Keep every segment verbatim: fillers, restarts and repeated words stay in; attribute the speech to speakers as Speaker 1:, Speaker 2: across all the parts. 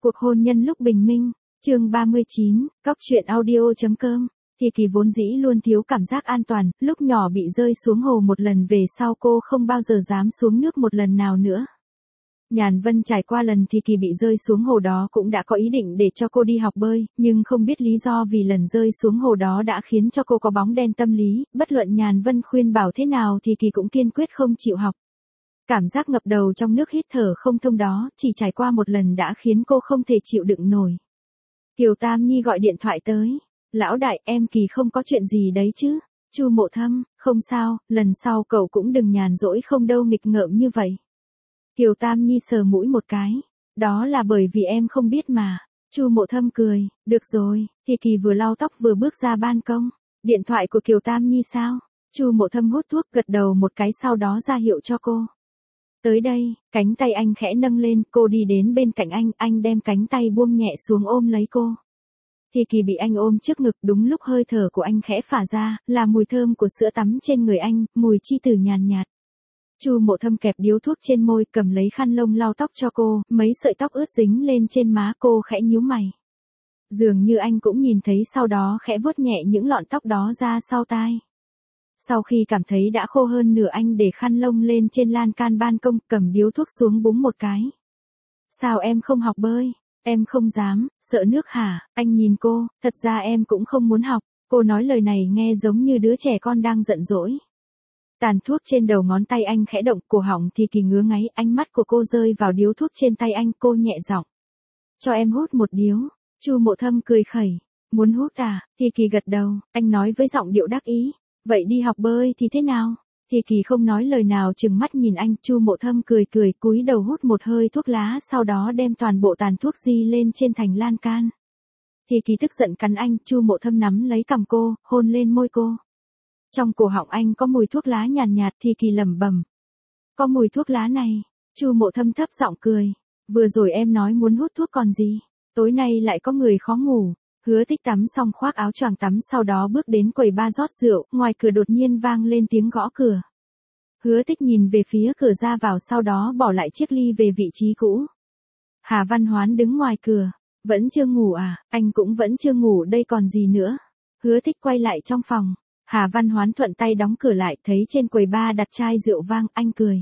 Speaker 1: Cuộc hôn nhân lúc bình minh, chương ba mươi chín, cóc truyện audio.com. Thì Kỳ vốn dĩ luôn thiếu cảm giác an toàn, lúc nhỏ bị rơi xuống hồ một lần về sau cô không bao giờ dám xuống nước một lần nào nữa. Nhàn Vân trải qua lần Thì Kỳ bị rơi xuống hồ đó cũng đã có ý định để cho cô đi học bơi, nhưng không biết lý do vì lần rơi xuống hồ đó đã khiến cho cô có bóng đen tâm lý, bất luận Nhàn Vân khuyên bảo thế nào thì Kỳ cũng kiên quyết không chịu học. Cảm giác ngập đầu trong nước hít thở không thông đó, chỉ trải qua một lần đã khiến cô không thể chịu đựng nổi. Kiều Tam Nhi gọi điện thoại tới. Lão đại, em Kỳ không có chuyện gì đấy chứ? Chu Mộ Thâm, không sao, lần sau cậu cũng đừng nhàn rỗi không đâu nghịch ngợm như vậy. Kiều Tam Nhi sờ mũi một cái. Đó là bởi vì em không biết mà. Chu Mộ Thâm cười, được rồi. Thì Kỳ vừa lau tóc vừa bước ra ban công. Điện thoại của Kiều Tam Nhi sao? Chu Mộ Thâm hút thuốc gật đầu một cái sau đó ra hiệu cho cô. Tới đây, cánh tay anh khẽ nâng lên, cô đi đến bên cạnh anh, anh đem cánh tay buông nhẹ xuống ôm lấy cô. Thì Kỳ bị anh ôm trước ngực, đúng lúc hơi thở của anh khẽ phả ra, là mùi thơm của sữa tắm trên người anh, mùi chi tử nhàn nhạt. Chu Mộ Thâm kẹp điếu thuốc trên môi, cầm lấy khăn lông lau tóc cho cô, mấy sợi tóc ướt dính lên trên má cô khẽ nhíu mày. Dường như anh cũng nhìn thấy sau đó khẽ vuốt nhẹ những lọn tóc đó ra sau tai. Sau khi cảm thấy đã khô hơn nửa anh để khăn lông lên trên lan can ban công, cầm điếu thuốc xuống búng một cái. Sao em không học bơi? Em không dám, sợ nước hả? Anh nhìn cô, thật ra em cũng không muốn học. Cô nói lời này nghe giống như đứa trẻ con đang giận dỗi. Tàn thuốc trên đầu ngón tay anh khẽ động, cổ họng Thì Kỳ ngứa ngáy, ánh mắt của cô rơi vào điếu thuốc trên tay anh, cô nhẹ giọng. Cho em hút một điếu. Chu Mộ Thâm cười khẩy. Muốn hút à? Thì Kỳ gật đầu, anh nói với giọng điệu đắc ý. Vậy đi học bơi thì thế nào? Thì Kỳ không nói lời nào trừng mắt nhìn anh. Chu Mộ Thâm cười cười cúi đầu hút một hơi thuốc lá, sau đó đem toàn bộ tàn thuốc di lên trên thành lan can. Thì Kỳ tức giận cắn anh. Chu Mộ Thâm nắm lấy cằm cô, hôn lên môi cô. Trong cổ họng anh có mùi thuốc lá nhàn nhạt, nhạt. Thì Kỳ lẩm bẩm. Có mùi thuốc lá này. Chu Mộ Thâm thấp giọng cười. Vừa rồi em nói muốn hút thuốc còn gì? Tối nay lại có người khó ngủ. Hứa Tích tắm xong khoác áo choàng tắm sau đó bước đến quầy ba rót rượu, ngoài cửa đột nhiên vang lên tiếng gõ cửa. Hứa Tích nhìn về phía cửa ra vào sau đó bỏ lại chiếc ly về vị trí cũ. Hà Văn Hoán đứng ngoài cửa. Vẫn chưa ngủ à? Anh cũng vẫn chưa ngủ đây còn gì nữa. Hứa Tích quay lại trong phòng. Hà Văn Hoán thuận tay đóng cửa lại, thấy trên quầy ba đặt chai rượu vang, anh cười.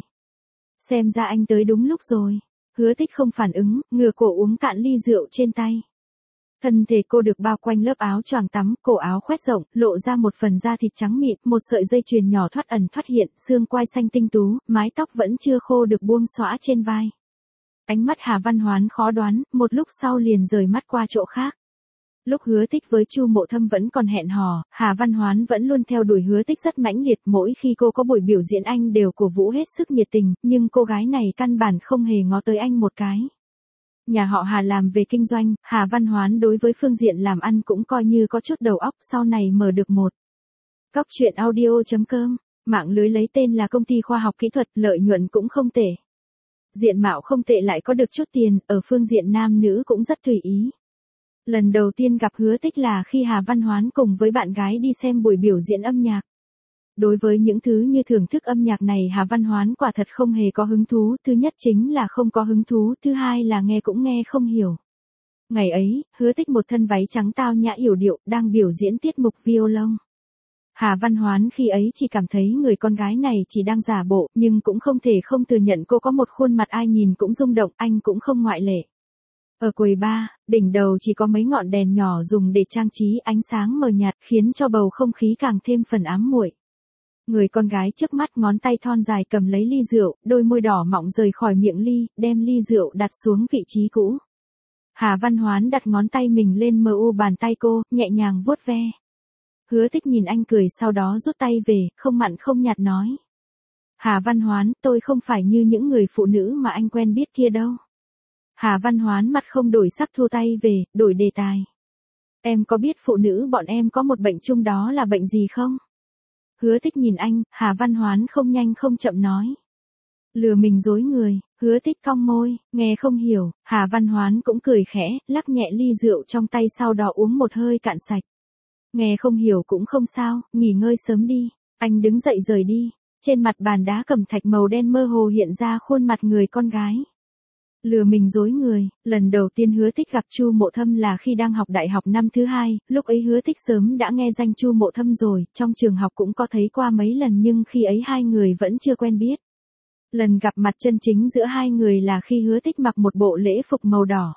Speaker 1: Xem ra anh tới đúng lúc rồi. Hứa Tích không phản ứng, ngửa cổ uống cạn ly rượu trên tay. Thân thể cô được bao quanh lớp áo choàng tắm, cổ áo khoét rộng, lộ ra một phần da thịt trắng mịn, một sợi dây chuyền nhỏ thoát ẩn thoát hiện, xương quai xanh tinh tú, mái tóc vẫn chưa khô được buông xõa trên vai. Ánh mắt Hà Văn Hoán khó đoán, một lúc sau liền rời mắt qua chỗ khác. Lúc Hứa Tích với Chu Mộ Thâm vẫn còn hẹn hò, Hà Văn Hoán vẫn luôn theo đuổi Hứa Tích rất mãnh liệt, mỗi khi cô có buổi biểu diễn anh đều cổ vũ hết sức nhiệt tình, nhưng cô gái này căn bản không hề ngó tới anh một cái. Nhà họ Hà làm về kinh doanh, Hà Văn Hoán đối với phương diện làm ăn cũng coi như có chút đầu óc, sau này mở được một cóc truyện audio.com, mạng lưới lấy tên là công ty khoa học kỹ thuật, lợi nhuận cũng không tệ. Diện mạo không tệ lại có được chút tiền, ở phương diện nam nữ cũng rất tùy ý. Lần đầu tiên gặp Hứa Tích là khi Hà Văn Hoán cùng với bạn gái đi xem buổi biểu diễn âm nhạc. Đối với những thứ như thưởng thức âm nhạc này Hà Văn Hoán quả thật không hề có hứng thú, thứ nhất chính là không có hứng thú, thứ hai là nghe cũng nghe không hiểu. Ngày ấy, Hứa Tích một thân váy trắng tao nhã yểu điệu, đang biểu diễn tiết mục violon. Hà Văn Hoán khi ấy chỉ cảm thấy người con gái này chỉ đang giả bộ, nhưng cũng không thể không thừa nhận cô có một khuôn mặt ai nhìn cũng rung động, anh cũng không ngoại lệ. Ở quầy bar, đỉnh đầu chỉ có mấy ngọn đèn nhỏ dùng để trang trí, ánh sáng mờ nhạt khiến cho bầu không khí càng thêm phần ám muội. Người con gái trước mắt ngón tay thon dài cầm lấy ly rượu, đôi môi đỏ mọng rời khỏi miệng ly, đem ly rượu đặt xuống vị trí cũ. Hà Văn Hoán đặt ngón tay mình lên mờ u bàn tay cô, nhẹ nhàng vuốt ve. Hứa Tích nhìn anh cười sau đó rút tay về, không mặn không nhạt nói. Hà Văn Hoán, tôi không phải như những người phụ nữ mà anh quen biết kia đâu. Hà Văn Hoán mặt không đổi sắc thu tay về, đổi đề tài. Em có biết phụ nữ bọn em có một bệnh chung đó là bệnh gì không? Hứa Tích nhìn anh, Hà Văn Hoán không nhanh không chậm nói. Lừa mình dối người. Hứa Tích cong môi, nghe không hiểu, Hà Văn Hoán cũng cười khẽ, lắc nhẹ ly rượu trong tay sau đó uống một hơi cạn sạch. Nghe không hiểu cũng không sao, nghỉ ngơi sớm đi. Anh đứng dậy rời đi. Trên mặt bàn đá cẩm thạch màu đen mơ hồ hiện ra khuôn mặt người con gái. Lừa mình dối người, lần đầu tiên Hứa Tích gặp Chu Mộ Thâm là khi đang học đại học năm thứ hai, lúc ấy Hứa Tích sớm đã nghe danh Chu Mộ Thâm rồi, trong trường học cũng có thấy qua mấy lần nhưng khi ấy hai người vẫn chưa quen biết. Lần gặp mặt chân chính giữa hai người là khi Hứa Tích mặc một bộ lễ phục màu đỏ.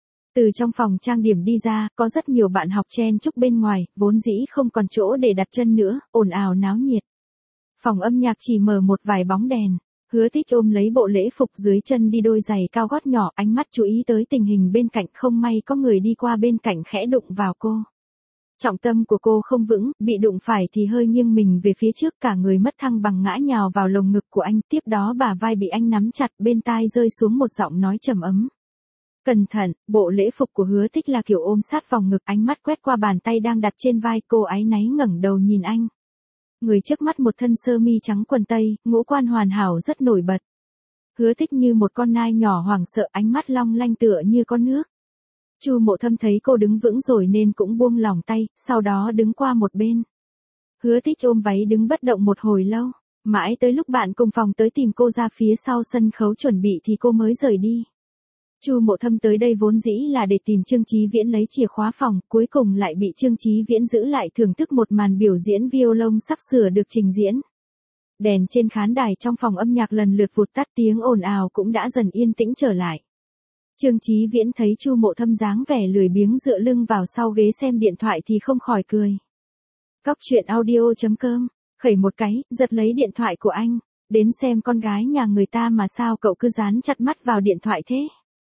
Speaker 1: Từ trong phòng trang điểm đi ra, có rất nhiều bạn học chen chúc bên ngoài, vốn dĩ không còn chỗ để đặt chân nữa, ồn ào náo nhiệt. Phòng âm nhạc chỉ mở một vài bóng đèn. Hứa Tích ôm lấy bộ lễ phục dưới chân đi đôi giày cao gót nhỏ, ánh mắt chú ý tới tình hình bên cạnh, không may có người đi qua bên cạnh khẽ đụng vào cô. Trọng tâm của cô không vững, bị đụng phải thì hơi nghiêng mình về phía trước, cả người mất thăng bằng ngã nhào vào lồng ngực của anh, tiếp đó bả vai bị anh nắm chặt, bên tai rơi xuống một giọng nói trầm ấm. Cẩn thận, bộ lễ phục của Hứa Tích là kiểu ôm sát vòng ngực, ánh mắt quét qua bàn tay đang đặt trên vai, cô áy náy ngẩng đầu nhìn anh. Người trước mắt một thân sơ mi trắng quần tây, ngũ quan hoàn hảo rất nổi bật. Hứa Tích như một con nai nhỏ hoảng sợ, ánh mắt long lanh tựa như con nước. Chu Mộ Thâm thấy cô đứng vững rồi nên cũng buông lỏng tay, sau đó đứng qua một bên. Hứa Tích ôm váy đứng bất động một hồi lâu, mãi tới lúc bạn cùng phòng tới tìm cô ra phía sau sân khấu chuẩn bị thì cô mới rời đi. Chu Mộ Thâm tới đây vốn dĩ là để tìm Trương Chí Viễn lấy chìa khóa phòng, cuối cùng lại bị Trương Chí Viễn giữ lại thưởng thức một màn biểu diễn violon sắp sửa được trình diễn. Đèn trên khán đài trong phòng âm nhạc lần lượt vụt tắt, tiếng ồn ào cũng đã dần yên tĩnh trở lại. Trương Chí Viễn thấy Chu Mộ Thâm dáng vẻ lười biếng dựa lưng vào sau ghế xem điện thoại thì không khỏi cười. Cóc truyện audio chấm com, khẩy một cái, giật lấy điện thoại của anh, đến xem con gái nhà người ta mà sao cậu cứ dán chặt mắt vào điện thoại thế?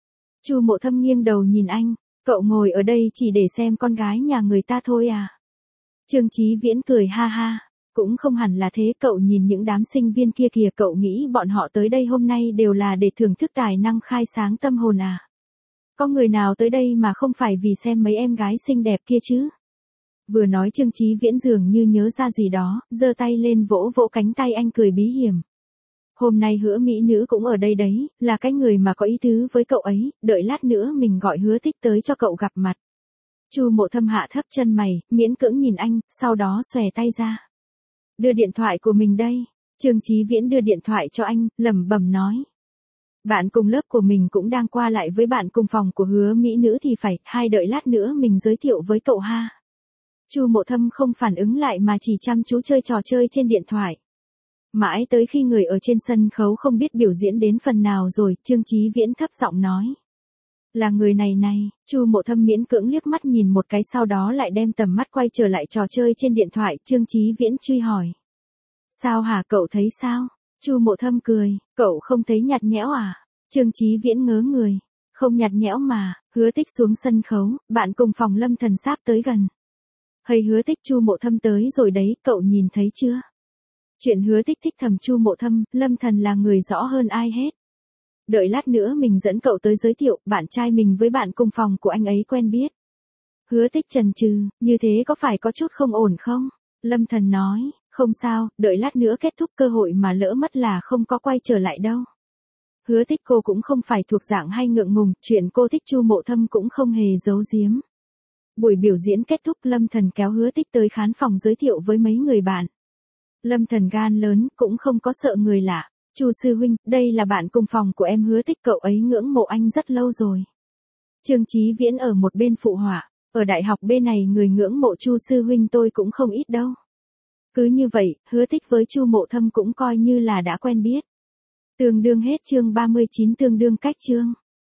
Speaker 1: Chu Mộ Thâm nghiêng đầu nhìn anh, cậu ngồi ở đây chỉ để xem con gái nhà người ta thôi à? Trương Chí Viễn cười ha ha, cũng không hẳn là thế, cậu nhìn những đám sinh viên kia kìa, cậu nghĩ bọn họ tới đây hôm nay đều là để thưởng thức tài năng khai sáng tâm hồn à? Có người nào tới đây mà không phải vì xem mấy em gái xinh đẹp kia chứ? Vừa nói Trương Chí Viễn dường như nhớ ra gì đó, giơ tay lên vỗ vỗ cánh tay anh cười bí hiểm. Hôm nay Hứa mỹ nữ cũng ở đây đấy, là cái người mà có ý tứ với cậu ấy, đợi lát nữa mình gọi Hứa Tích tới cho cậu gặp mặt. Chu Mộ Thâm hạ thấp chân mày, miễn cưỡng nhìn anh, sau đó xòe tay ra. Đưa điện thoại của mình đây. Trương Chí Viễn đưa điện thoại cho anh, lẩm bẩm nói. Bạn cùng lớp của mình cũng đang qua lại với bạn cùng phòng của Hứa mỹ nữ thì phải, hai đợi lát nữa mình giới thiệu với cậu ha. Chu Mộ Thâm không phản ứng lại mà chỉ chăm chú chơi trò chơi trên điện thoại. Mãi tới khi người ở trên sân khấu không biết biểu diễn đến phần nào rồi, Trương Chí Viễn thấp giọng nói. Là người này này, Chu Mộ Thâm miễn cưỡng liếc mắt nhìn một cái, sau đó lại đem tầm mắt quay trở lại trò chơi trên điện thoại, Trương Chí Viễn truy hỏi. Sao hả, cậu thấy sao? Chu Mộ Thâm cười, cậu không thấy nhạt nhẽo à? Trương Chí Viễn ngớ người, không nhạt nhẽo mà. Hứa Tích xuống sân khấu, bạn cùng phòng Lâm Thần sắp tới gần. Hây Hứa Tích, Chu Mộ Thâm tới rồi đấy, cậu nhìn thấy chưa? Chuyện Hứa Tích thích thầm Chu Mộ Thâm, Lâm Thần là người rõ hơn ai hết. Đợi lát nữa mình dẫn cậu tới giới thiệu, bạn trai mình với bạn cùng phòng của anh ấy quen biết. Hứa Tích chần chừ, như thế có phải có chút không ổn không? Lâm Thần nói, không sao, đợi lát nữa kết thúc cơ hội mà lỡ mất là không có quay trở lại đâu. Hứa Tích cô cũng không phải thuộc dạng hay ngượng ngùng, chuyện cô thích Chu Mộ Thâm cũng không hề giấu giếm. Buổi biểu diễn kết thúc, Lâm Thần kéo Hứa Tích tới khán phòng giới thiệu với mấy người bạn. Lâm Thần gan lớn, cũng không có sợ người lạ. Chu sư huynh, đây là bạn cùng phòng của em Hứa Tích, cậu ấy ngưỡng mộ anh rất lâu rồi. Trương Chí Viễn ở một bên phụ họa, ở đại học bên này người ngưỡng mộ Chu sư huynh tôi cũng không ít đâu. Cứ như vậy, Hứa Tích với Chu Mộ Thâm cũng coi như là đã quen biết. Tương đương hết chương ba mươi chín, tương đương cách chương.